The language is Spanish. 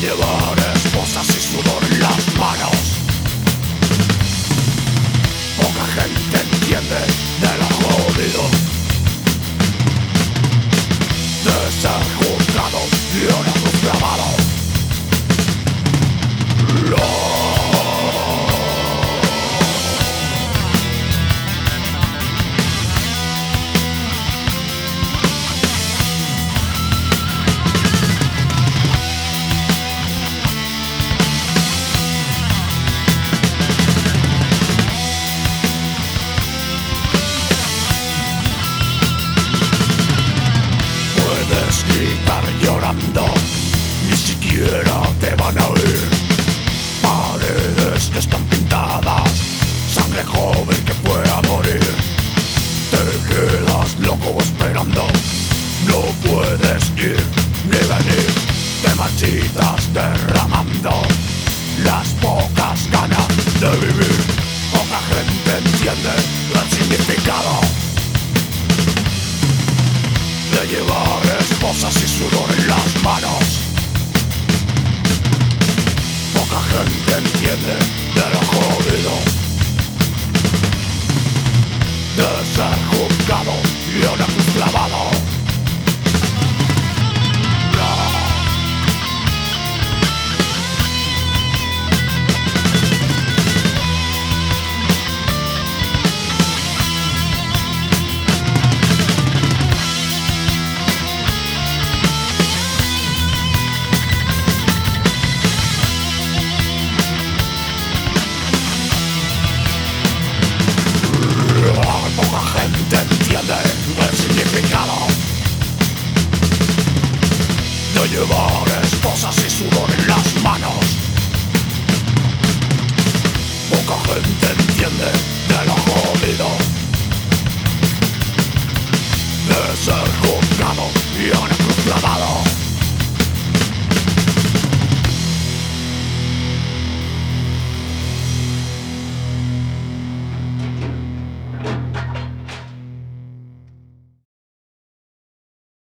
llevar esposas y sudor en las manos. Poca gente entiende de lo jodido de ser juzgado y ahora clavado. Puedes gritar llorando, ni siquiera te van a oír. Paredes que están pintadas, sangre joven que fue a morir. Te quedas loco esperando, no puedes ir ni venir. Te marchitas derramando las pocas ganas de vivir. Poca gente entiende el significado de llevar esposas y sudor en las manos. Poca gente entiende